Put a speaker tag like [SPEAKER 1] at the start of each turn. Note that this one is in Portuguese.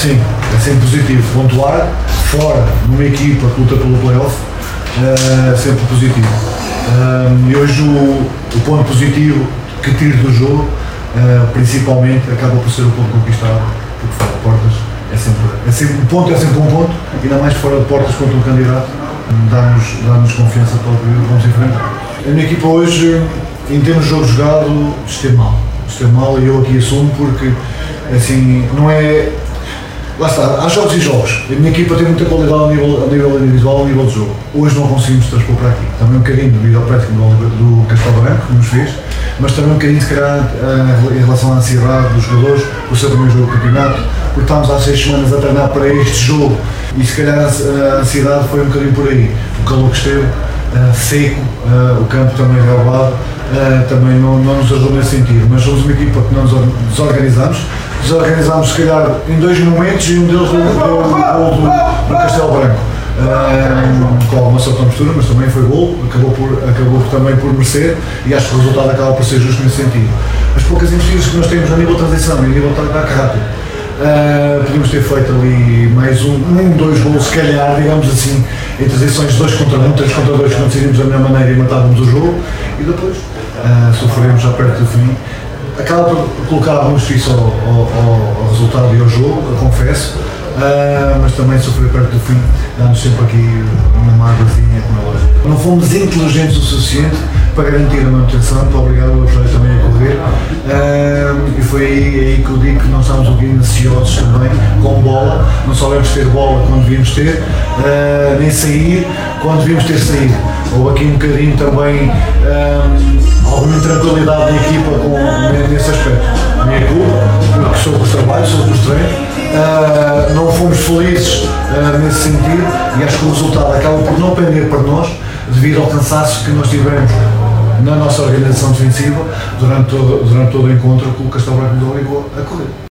[SPEAKER 1] Sim, é sempre positivo. Pontuar fora, numa equipa que luta pelo play-off, é sempre positivo. E hoje o ponto positivo que tiro do jogo, principalmente, acaba por ser o ponto conquistado, porque fora de portas um ponto é sempre um ponto, ainda mais fora de portas contra um candidato, dá-nos confiança para o que vamos enfrentar. A minha equipa hoje, em termos de jogo jogado, esteve mal e eu aqui assumo porque, assim, não é... Lá está, há jogos e jogos. A minha equipa tem muita qualidade ao nível individual, ao nível de jogo. Hoje não conseguimos transpor para aqui. Também um bocadinho devido ao préstimo do Castelo Branco, que nos fez, mas também um bocadinho, se calhar, em relação à ansiedade dos jogadores, por ser o primeiro jogo do campeonato, porque estávamos há 6 semanas a treinar para este jogo e, se calhar, a ansiedade foi um bocadinho por aí. O calor que esteve, seco, o campo também relevado, também não nos ajudou nesse sentido, mas somos uma equipa que não nos desorganizámos se calhar em 2 momentos e um deles foi o gol do Castelo Branco, com alguma sorte na postura, mas também foi gol, acabou também por merecer e acho que o resultado acaba por ser justo nesse sentido. As poucas investidas que nós temos a nível de transição e a nível de ataque rápido, podíamos ter feito ali mais 2 gols, se calhar, digamos assim, em transições 2 contra 1, 3 contra 2, que não decidimos da melhor maneira e matávamos o jogo, e depois sofremos já perto do fim. Acaba por colocar algum justiça ao resultado e ao jogo, eu confesso, mas também sofrer perto do fim, dá-nos sempre aqui uma mágoazinha, como é lógico. Não fomos inteligentes o suficiente para garantir a manutenção, muito obrigado ao Jorge também a correr, e foi aí que eu digo que nós estamos um bocadinho ansiosos também com bola, não soubemos ter bola quando devíamos ter, nem sair quando devíamos ter saído. Houve aqui um bocadinho também alguma intranquilidade da equipa nesse aspecto. Minha culpa, porque sou dos trabalhos, sou dos treinos, não fomos felizes nesse sentido e acho que o resultado acaba por não pender para nós devido ao cansaço que nós tivemos na nossa organização defensiva durante todo o encontro que o Castelo Branco nos obrigou a correr.